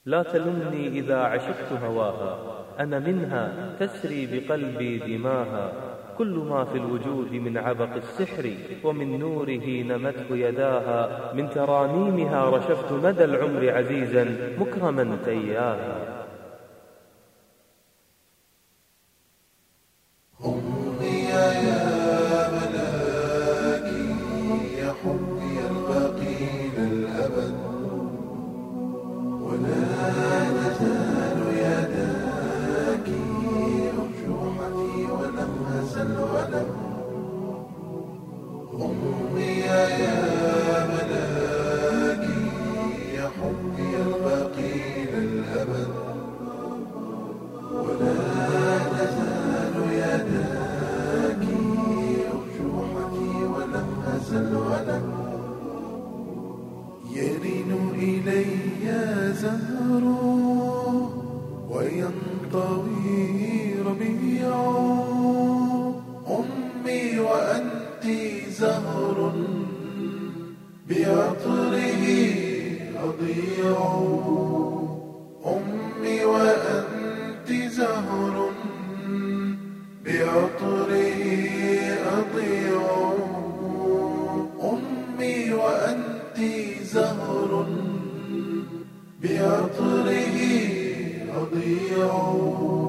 لا تلمني إذا عشقت هواها، أنا منها تسري بقلبي دماها. كل ما في الوجود من عبق السحر ومن نوره نمته يداها. من ترانيمها رشفت مدى العمر عزيزا مكرما تياها. يرن إلي زهر وينطوي ربيع، أمي وأنت زهر بعطره أضيع. أمي وأنت زهر بعطره أضيع. أمي وأنت زهر بعطره أضيع.